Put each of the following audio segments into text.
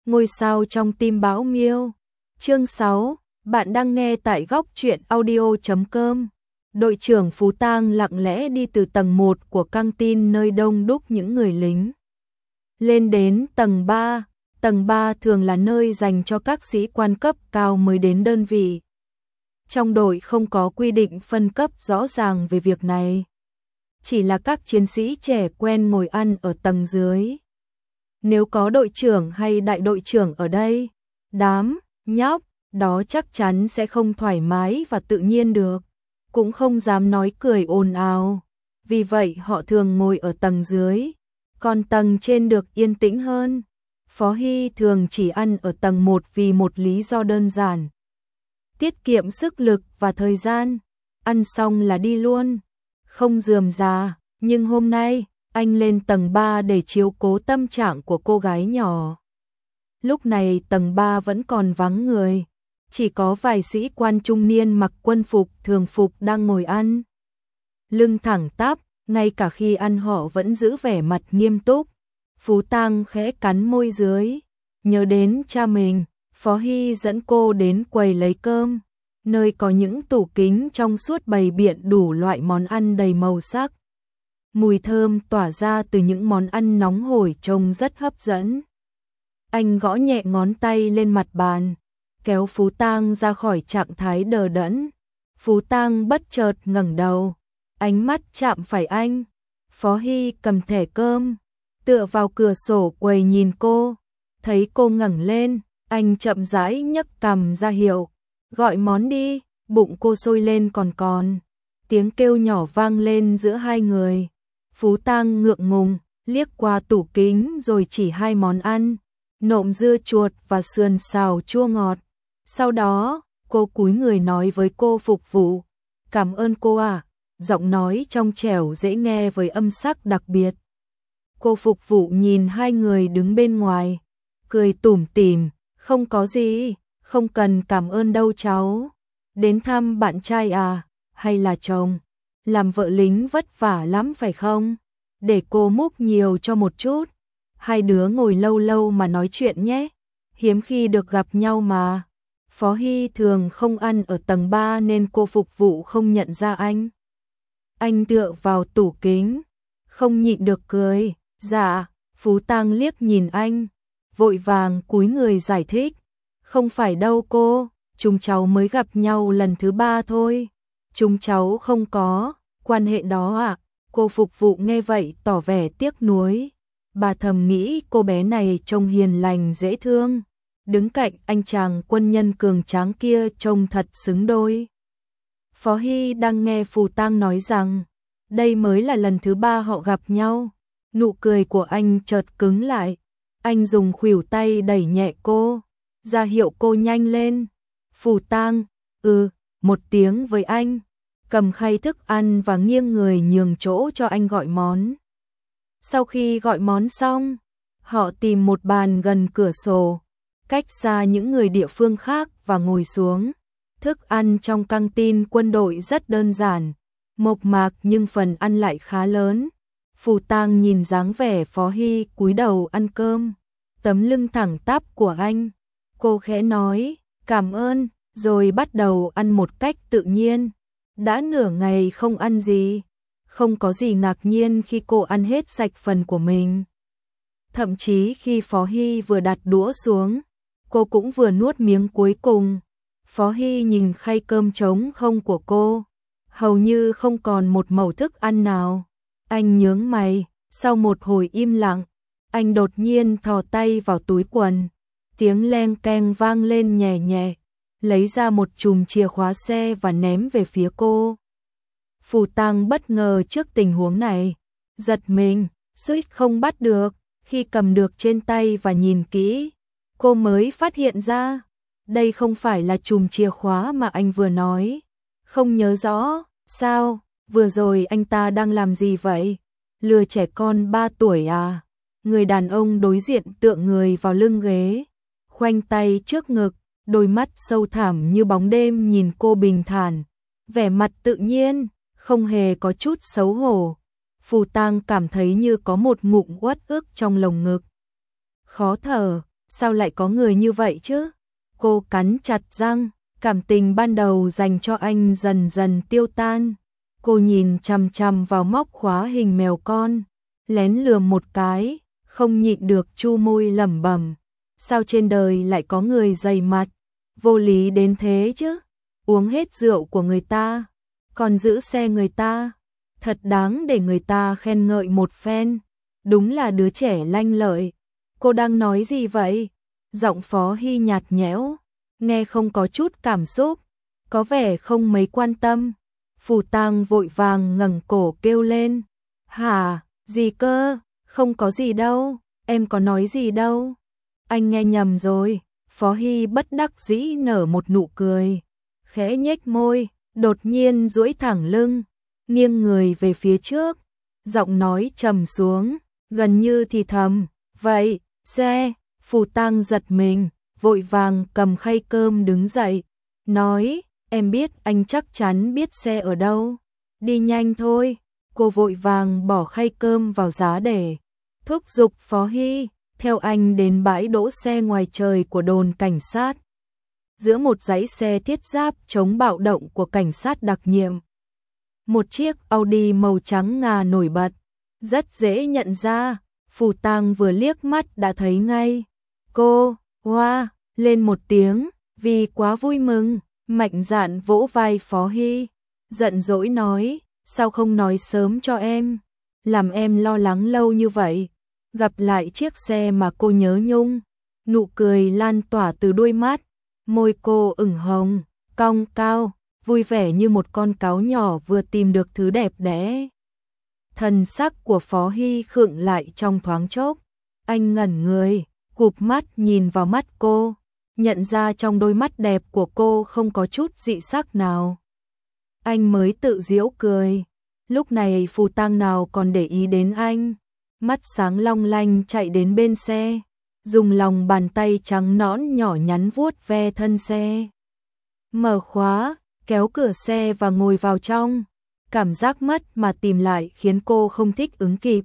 Ngôi sao trong tim Bão Miêu. Chương 6, bạn đang nghe tại góc truyện audio.com. Đội trưởng Phú Tang lặng lẽ đi từ tầng 1 của căng tin nơi đông đúc những người lính. Lên đến tầng 3, tầng 3 thường là nơi dành cho các sĩ quan cấp cao mới đến đơn vị. Trong đội không có quy định phân cấp rõ ràng về việc này. Chỉ là các chiến sĩ trẻ quen ngồi ăn ở tầng dưới. Nếu có đội trưởng hay đại đội trưởng ở đây, đám nhóc đó chắc chắn sẽ không thoải mái và tự nhiên được, cũng không dám nói cười ồn ào. Vì vậy họ thường ngồi ở tầng dưới, còn tầng trên được yên tĩnh hơn. Phó Hy thường chỉ ăn ở tầng 1 vì một lý do đơn giản: tiết kiệm sức lực và thời gian, ăn xong là đi luôn, không rườm rà. Nhưng hôm nay, anh lên tầng 3 để chiếu cố tâm trạng của cô gái nhỏ. Lúc này tầng 3 vẫn còn vắng người, chỉ có vài sĩ quan trung niên mặc quân phục thường phục đang ngồi ăn. Lưng thẳng tắp, ngay cả khi ăn họ vẫn giữ vẻ mặt nghiêm túc. Phú Tang khẽ cắn môi dưới, nhớ đến cha mình. Phó Hy dẫn cô đến quầy lấy cơm, nơi có những tủ kính trong suốt bày biện đủ loại món ăn đầy màu sắc. Mùi thơm tỏa ra từ những món ăn nóng hổi trông rất hấp dẫn. Anh gõ nhẹ ngón tay lên mặt bàn, kéo Phú Tang ra khỏi trạng thái đờ đẫn. Phú Tang bất chợt ngẩng đầu, ánh mắt chạm phải anh. Phó Hy cầm thẻ cơm, tựa vào cửa sổ quầy nhìn cô. Thấy cô ngẩng lên, anh chậm rãi nhấc cằm ra hiệu, gọi món đi. Bụng cô sôi lên còn. Tiếng kêu nhỏ vang lên giữa hai người. Phú Tang ngượng ngùng, liếc qua tủ kính rồi chỉ hai món ăn, nộm dưa chuột và sườn xào chua ngọt. Sau đó, cô cúi người nói với cô phục vụ: "Cảm ơn cô ạ." Giọng nói trong trẻo dễ nghe với âm sắc đặc biệt. Cô phục vụ nhìn hai người đứng bên ngoài, cười tủm tỉm: "Không có gì, không cần cảm ơn đâu cháu. Đến thăm bạn trai à, hay là chồng? Làm vợ lính vất vả lắm phải không? Để cô múc nhiều cho một chút. Hai đứa ngồi lâu lâu mà nói chuyện nhé. Hiếm khi được gặp nhau mà." Phó Hy thường không ăn ở tầng 3 nên cô phục vụ không nhận ra anh. Anh tựa vào tủ kính, không nhịn được cười. "Dạ." Phú Tang liếc nhìn anh, vội vàng cúi người giải thích: "Không phải đâu cô, chúng cháu mới gặp nhau lần thứ 3 thôi. Chúng cháu không có quan hệ đó ạ." Cô phục vụ nghe vậy tỏ vẻ tiếc nuối. Bà thầm nghĩ cô bé này trông hiền lành dễ thương, đứng cạnh anh chàng quân nhân cường tráng kia trông thật xứng đôi. Phó Hy đang nghe Phú Tang nói rằng đây mới là lần thứ 3 họ gặp nhau. Nụ cười của anh chợt cứng lại. Anh dùng khuỷu tay đẩy nhẹ cô, ra hiệu cô nhanh lên. Phú Tang một tiếng với anh, cầm khay thức ăn và nghiêng người nhường chỗ cho anh gọi món. Sau khi gọi món xong, họ tìm một bàn gần cửa sổ, cách xa những người địa phương khác và ngồi xuống. Thức ăn trong căng tin quân đội rất đơn giản, mộc mạc nhưng phần ăn lại khá lớn. Phú Tang nhìn dáng vẻ Phó Hy cúi đầu ăn cơm, tấm lưng thẳng tắp của anh. Cô khẽ nói cảm ơn, rồi bắt đầu ăn một cách tự nhiên. Đã nửa ngày không ăn gì, không có gì ngạc nhiên khi cô ăn hết sạch phần của mình. Thậm chí khi Phó Hy vừa đặt đũa xuống, cô cũng vừa nuốt miếng cuối cùng. Phó Hy nhìn khay cơm trống không của cô, hầu như không còn một mẩu thức ăn nào. Anh nhướng mày, sau một hồi im lặng, anh đột nhiên thò tay vào túi quần. Tiếng leng keng vang lên nhẹ nhẹ, lấy ra một chùm chìa khóa xe và ném về phía cô. Phú Tang bất ngờ trước tình huống này, giật mình, suýt không bắt được. Khi cầm được trên tay và nhìn kỹ, cô mới phát hiện ra đây không phải là chùm chìa khóa mà anh vừa nói. Không nhớ rõ, sao, vừa rồi anh ta đang làm gì vậy? Lừa trẻ con 3 tuổi à? Người đàn ông đối diện tựa người vào lưng ghế, khoanh tay trước ngực, đôi mắt sâu thẳm như bóng đêm nhìn cô bình thản, vẻ mặt tự nhiên, không hề có chút xấu hổ. Phú Tang cảm thấy như có một ngụm uất ức trong lồng ngực. Khó thở, Sao lại có người như vậy chứ? Cô cắn chặt răng, cảm tình ban đầu dành cho anh dần dần tiêu tan. Cô nhìn chằm chằm vào móc khóa hình mèo con, lén lườm một cái, không nhịn được chu môi lẩm bẩm. Sao trên đời lại có người dày mặt, vô lý đến thế chứ? Uống hết rượu của người ta, còn giữ xe người ta, thật đáng để người ta khen ngợi một phen. Đúng là đứa trẻ lanh lợi. Cô đang nói gì vậy? Giọng Phó Hy nhạt nhẽo, nghe không có chút cảm xúc, có vẻ không mấy quan tâm. Phù Tang vội vàng ngẩng cổ kêu lên. Hả, gì cơ? Không có gì đâu, em có nói gì đâu. Anh nghe nhầm rồi. Phó Hy bất đắc dĩ nở một nụ cười, khẽ nhếch môi, đột nhiên duỗi thẳng lưng, nghiêng người về phía trước, giọng nói trầm xuống, gần như thì thầm, vậy, xe. Phù Tang giật mình, vội vàng cầm khay cơm đứng dậy, nói, em biết anh chắc chắn biết xe ở đâu, đi nhanh thôi. Cô vội vàng bỏ khay cơm vào giá để thúc giục Phó Hy theo anh đến bãi đỗ xe ngoài trời của đồn cảnh sát. Giữa một dãy xe thiết giáp chống bạo động của cảnh sát đặc nhiệm, một chiếc Audi màu trắng ngà nổi bật, rất dễ nhận ra. Phù Tang vừa liếc mắt đã thấy ngay. Cô, hoa, lên một tiếng, vì quá vui mừng, mạnh dạn vỗ vai Phó Hy, giận dỗi nói, sao không nói sớm cho em, làm em lo lắng lâu như vậy. Gặp lại chiếc xe mà cô nhớ nhung, nụ cười lan tỏa từ đôi mắt, môi cô ửng hồng, cong cao, vui vẻ như một con cáo nhỏ vừa tìm được thứ đẹp đẽ. Thần sắc của Phó Hy khựng lại trong thoáng chốc, anh ngẩn người, cụp mắt nhìn vào mắt cô, nhận ra trong đôi mắt đẹp của cô không có chút dị sắc nào. Anh mới tự giễu cười, lúc này Phù Tang nào còn để ý đến anh, mắt sáng long lanh chạy đến bên xe, dùng lòng bàn tay trắng nõn nhỏ nhắn vuốt ve thân xe. Mở khóa, kéo cửa xe và ngồi vào trong. Cảm giác mất mà tìm lại khiến cô không thích ứng kịp.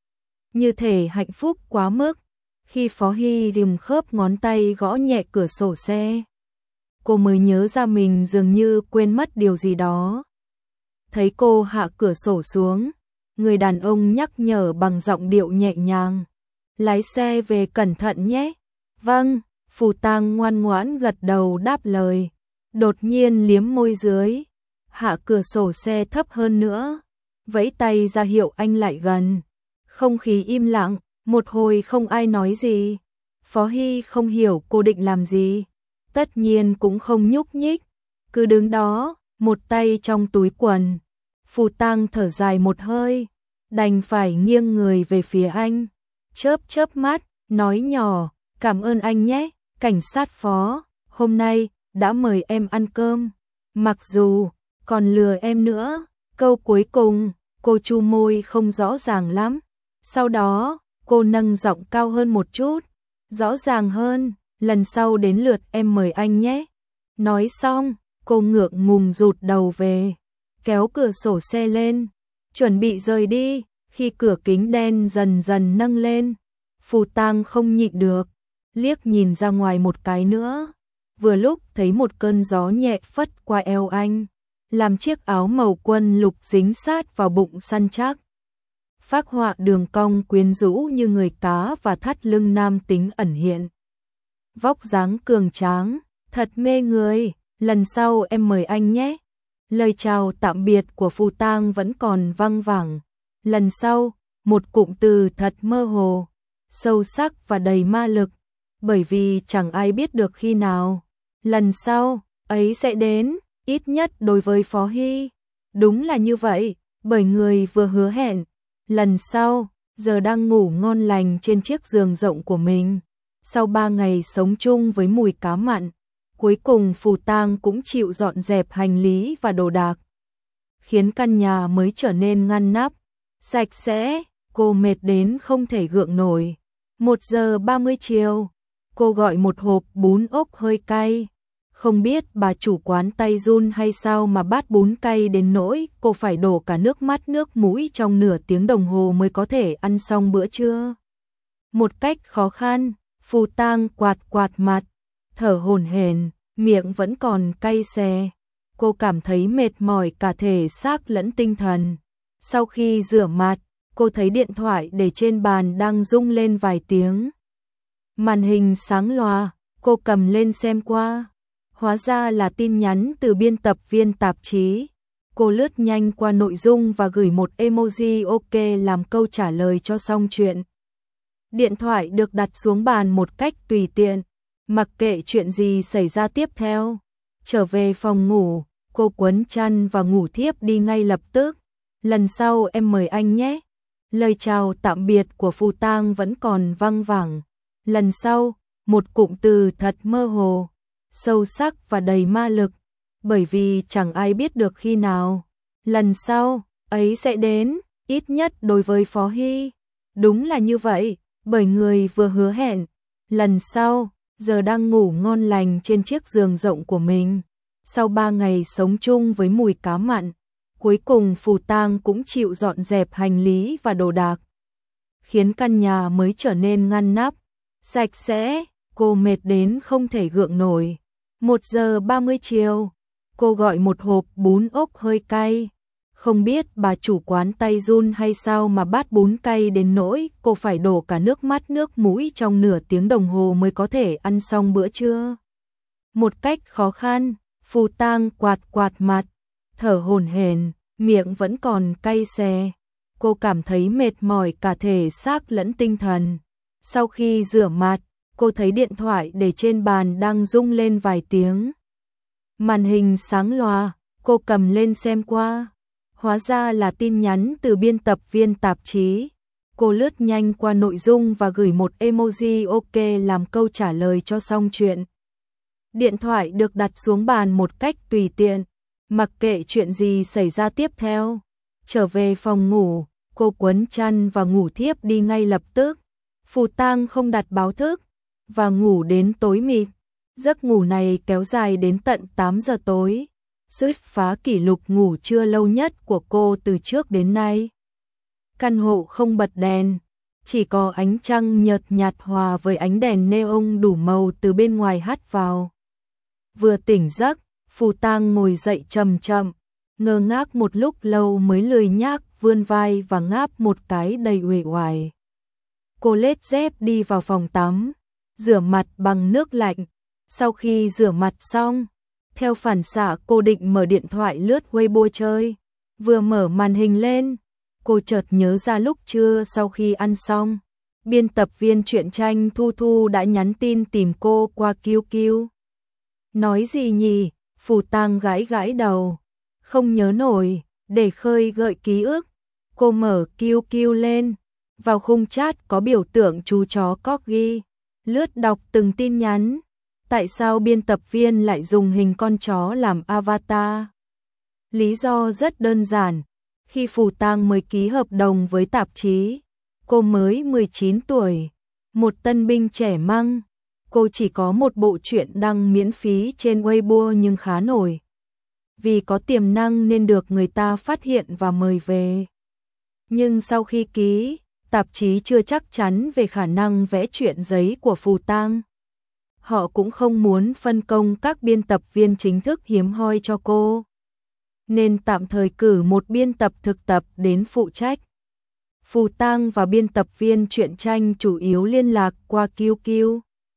Như thể hạnh phúc quá mức, khi Phó Hy dùng khớp ngón tay gõ nhẹ cửa sổ xe, cô mới nhớ ra mình dường như quên mất điều gì đó. Thấy cô hạ cửa sổ xuống, người đàn ông nhắc nhở bằng giọng điệu nhẹ nhàng, lái xe về cẩn thận nhé. Vâng. Phù Tang ngoan ngoãn gật đầu đáp lời, đột nhiên liếm môi dưới, hạ cửa sổ xe thấp hơn nữa, vẫy tay ra hiệu anh lại gần. Không khí im lặng, một hồi không ai nói gì. Phó Hy không hiểu cô định làm gì, tất nhiên cũng không nhúc nhích, cứ đứng đó, một tay trong túi quần. Phù Tang thở dài một hơi, đành phải nghiêng người về phía anh, chớp chớp mắt, nói nhỏ, cảm ơn anh nhé, cảnh sát Phó, hôm nay đã mời em ăn cơm, mặc dù còn lừa em nữa. Câu cuối cùng, cô chu môi không rõ ràng lắm. Sau đó, cô nâng giọng cao hơn một chút, rõ ràng hơn, lần sau đến lượt em mời anh nhé. Nói xong, cô ngượng ngùng rụt đầu về, kéo cửa sổ xe lên, chuẩn bị rời đi. Khi cửa kính đen dần dần nâng lên, Phù Tang không nhịn được, liếc nhìn ra ngoài một cái nữa. Vừa lúc thấy một cơn gió nhẹ phất qua eo anh, làm chiếc áo màu quân lục dính sát vào bụng săn chắc, phác họa đường cong quyến rũ như người cá và thắt lưng nam tính ẩn hiện. Vóc dáng cường tráng, thật mê người, lần sau em mời anh nhé. Lời chào tạm biệt của Phù Tang vẫn còn văng vẳng. Lần sau, một cụm từ thật mơ hồ, sâu sắc và đầy ma lực, bởi vì chẳng ai biết được khi nào lần sau ấy sẽ đến, ít nhất đối với Phó Hy. Đúng là như vậy, bởi người vừa hứa hẹn lần sau giờ đang ngủ ngon lành trên chiếc giường rộng của mình. Sau 3 ngày sống chung với mùi cá mặn, cuối cùng Phù Tang cũng chịu dọn dẹp hành lý và đồ đạc, khiến căn nhà mới trở nên ngăn nắp, sạch sẽ. Cô mệt đến không thể gượng nổi. 1 giờ 30 chiều, cô gọi một hộp bún ốc hơi cay. Không biết bà chủ quán tay run hay sao mà bát bún cay đến nỗi cô phải đổ cả nước mắt nước mũi trong nửa tiếng đồng hồ mới có thể ăn xong bữa trưa. Một cách khó khăn, Phù Tang quạt quạt mặt, thở hổn hển, miệng vẫn còn cay xè. Cô cảm thấy mệt mỏi cả thể xác lẫn tinh thần. Sau khi rửa mặt, cô thấy điện thoại để trên bàn đang rung lên vài tiếng. Màn hình sáng loà, cô cầm lên xem qua. Hóa ra là tin nhắn từ biên tập viên tạp chí. Cô lướt nhanh qua nội dung và gửi một emoji ok làm câu trả lời cho xong chuyện. Điện thoại được đặt xuống bàn một cách tùy tiện, mặc kệ chuyện gì xảy ra tiếp theo. Trở về phòng ngủ, cô quấn chăn và ngủ thiếp đi ngay lập tức. Lần sau em mời anh nhé. Lời chào tạm biệt của Phù Tang vẫn còn văng vẳng. Lần sau, một cụm từ thật mơ hồ, sâu sắc và đầy ma lực, bởi vì chẳng ai biết được khi nào lần sau ấy sẽ đến, ít nhất đối với Phó Hy. Đúng là như vậy, bởi người vừa hứa hẹn lần sau giờ đang ngủ ngon lành trên chiếc giường rộng của mình. Sau 3 ngày sống chung với mùi cá mặn, cuối cùng Phù Tang cũng chịu dọn dẹp hành lý và đồ đạc, khiến căn nhà mới trở nên ngăn nắp, sạch sẽ. Cô mệt đến không thể gượng nổi. 1 giờ 30 chiều, cô gọi một hộp bún ốc hơi cay. Không biết bà chủ quán tay run hay sao mà bát bún cay đến nỗi cô phải đổ cả nước mắt nước mũi trong nửa tiếng đồng hồ mới có thể ăn xong bữa trưa. Một cách khó khăn, Phù Tang quạt quạt mặt, thở hổn hển, miệng vẫn còn cay xè. Cô cảm thấy mệt mỏi cả thể xác lẫn tinh thần. Sau khi rửa mặt, cô thấy điện thoại để trên bàn đang rung lên vài tiếng. Màn hình sáng loà, cô cầm lên xem qua. Hóa ra là tin nhắn từ biên tập viên tạp chí. Cô lướt nhanh qua nội dung và gửi một emoji ok làm câu trả lời cho xong chuyện. Điện thoại được đặt xuống bàn một cách tùy tiện, mặc kệ chuyện gì xảy ra tiếp theo. Trở về phòng ngủ, cô quấn chăn và ngủ thiếp đi ngay lập tức. Phù Tang không đặt báo thức và ngủ đến tối mịt. Giấc ngủ này kéo dài đến tận 8 giờ tối, suýt phá kỷ lục ngủ trưa lâu nhất của cô từ trước đến nay. Căn hộ không bật đèn, chỉ có ánh trăng nhợt nhạt hòa với ánh đèn neon đủ màu từ bên ngoài hắt vào. Vừa tỉnh giấc, Phù Tang ngồi dậy chậm chậm, ngơ ngác một lúc lâu mới lười nhác vươn vai và ngáp một cái đầy uể oải. Cô lết dép đi vào phòng tắm, rửa mặt bằng nước lạnh. Sau khi rửa mặt xong, theo phản xạ cô định mở điện thoại lướt Weibo chơi. Vừa mở màn hình lên, cô chợt nhớ ra lúc trưa sau khi ăn xong, biên tập viên truyện tranh Thu Thu đã nhắn tin tìm cô qua QQ. Nói gì nhỉ? Phù Tang gãi gãi đầu, không nhớ nổi. Để khơi gợi ký ức, cô mở QQ lên. Vào khung chat có biểu tượng chú chó Corgi, lướt đọc từng tin nhắn. Tại sao biên tập viên lại dùng hình con chó làm avatar? Lý do rất đơn giản. Khi Phù Tang mới ký hợp đồng với tạp chí, cô mới 19 tuổi, một tân binh trẻ măng. Cô chỉ có một bộ truyện đăng miễn phí trên Weibo nhưng khá nổi. Vì có tiềm năng nên được người ta phát hiện và mời về. Nhưng sau khi ký, tạp chí chưa chắc chắn về khả năng vẽ truyện giấy của Phù Tang. Họ cũng không muốn phân công các biên tập viên chính thức hiếm hoi cho cô, nên tạm thời cử một biên tập thực tập đến phụ trách. Phù Tang và biên tập viên truyện tranh chủ yếu liên lạc qua QQ.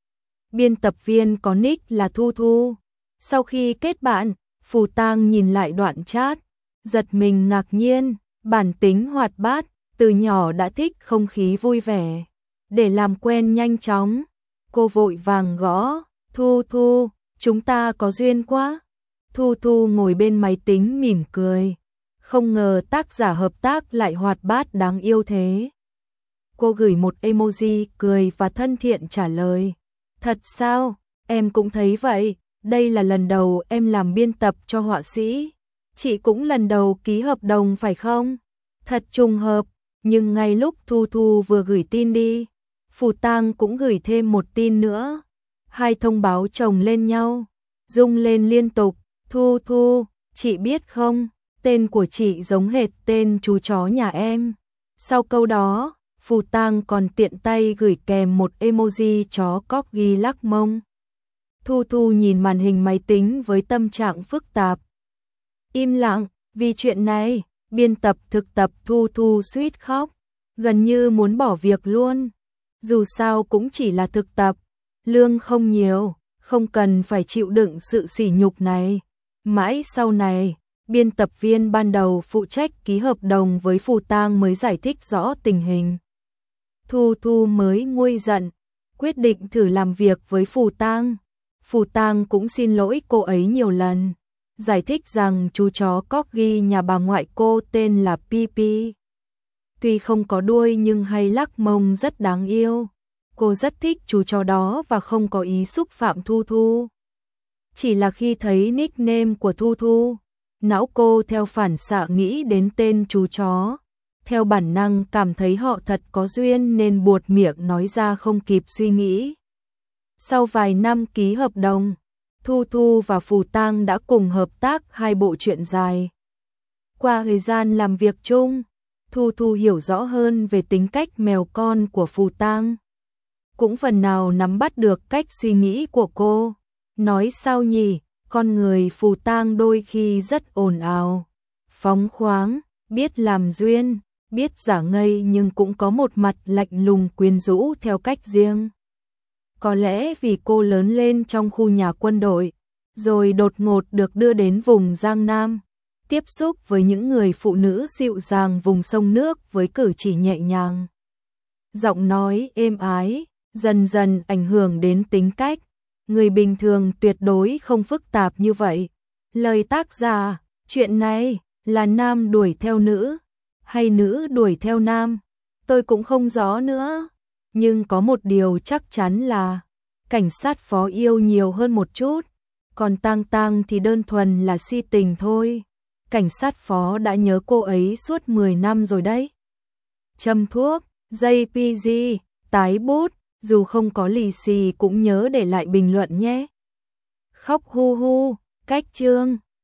Biên tập viên có nick là Thu Thu. Sau khi kết bạn, Phù Tang nhìn lại đoạn chat, giật mình ngạc nhiên. Bản tính hoạt bát, từ nhỏ đã thích không khí vui vẻ. Để làm quen nhanh chóng, cô vội vàng gõ, Thu Thu, chúng ta có duyên quá. Thu Thu ngồi bên máy tính mỉm cười. Không ngờ tác giả hợp tác lại hoạt bát đáng yêu thế. Cô gửi một emoji cười và thân thiện trả lời. Thật sao, em cũng thấy vậy, đây là lần đầu em làm biên tập cho họa sĩ. Chị cũng lần đầu ký hợp đồng phải không? Thật trùng hợp, nhưng ngay lúc Thu Thu vừa gửi tin đi, Phù Tang cũng gửi thêm một tin nữa. Hai thông báo chồng lên nhau, rung lên liên tục. Thu Thu, chị biết không, tên của chị giống hệt tên chú chó nhà em. Sau câu đó, Phù Tang còn tiện tay gửi kèm một emoji chó corgi lắc mông. Thu Thu nhìn màn hình máy tính với tâm trạng phức tạp. Im lặng, vì chuyện này, biên tập thực tập Thu Thu suýt khóc, gần như muốn bỏ việc luôn. Dù sao cũng chỉ là thực tập, lương không nhiều, không cần phải chịu đựng sự sỉ nhục này. Mãi sau này, biên tập viên ban đầu phụ trách ký hợp đồng với Phù Tang mới giải thích rõ tình hình. Thu Thu mới nguôi giận, quyết định thử làm việc với Phù Tang. Phù Tang cũng xin lỗi cô ấy nhiều lần, giải thích rằng chú chó corgi nhà bà ngoại cô tên là Pipi. Tuy không có đuôi nhưng hay lắc mông rất đáng yêu. Cô rất thích chú chó đó và không có ý xúc phạm Thu Thu. Chỉ là khi thấy nickname của Thu Thu, não cô theo phản xạ nghĩ đến tên chú chó. Theo bản năng cảm thấy họ thật có duyên nên buột miệng nói ra không kịp suy nghĩ. Sau vài năm ký hợp đồng, Thu Thu và Phù Tang đã cùng hợp tác 2 bộ truyện dài. Qua thời gian làm việc chung, Thu Thu hiểu rõ hơn về tính cách mèo con của Phù Tang. Cũng phần nào nắm bắt được cách suy nghĩ của cô. Nói sao nhỉ, con người Phù Tang đôi khi rất ồn ào, phóng khoáng, biết làm duyên, biết giả ngây nhưng cũng có một mặt lạnh lùng quyến rũ theo cách riêng. Có lẽ vì cô lớn lên trong khu nhà quân đội, rồi đột ngột được đưa đến vùng Giang Nam, tiếp xúc với những người phụ nữ dịu dàng vùng sông nước với cử chỉ nhẹ nhàng. Giọng nói êm ái, dần dần ảnh hưởng đến tính cách. Người bình thường tuyệt đối không phức tạp như vậy. Lời tác giả, chuyện này là nam đuổi theo nữ, hay nữ đuổi theo nam, tôi cũng không rõ nữa. Nhưng có một điều chắc chắn là cảnh sát phó yêu nhiều hơn một chút, còn Tang Tang thì đơn thuần là si tình thôi. Cảnh sát phó đã nhớ cô ấy suốt 10 năm rồi đấy. Châm thuốc, JPG, tái bút, dù không có lì xì cũng nhớ để lại bình luận nhé. Khóc hu hu, cách chương.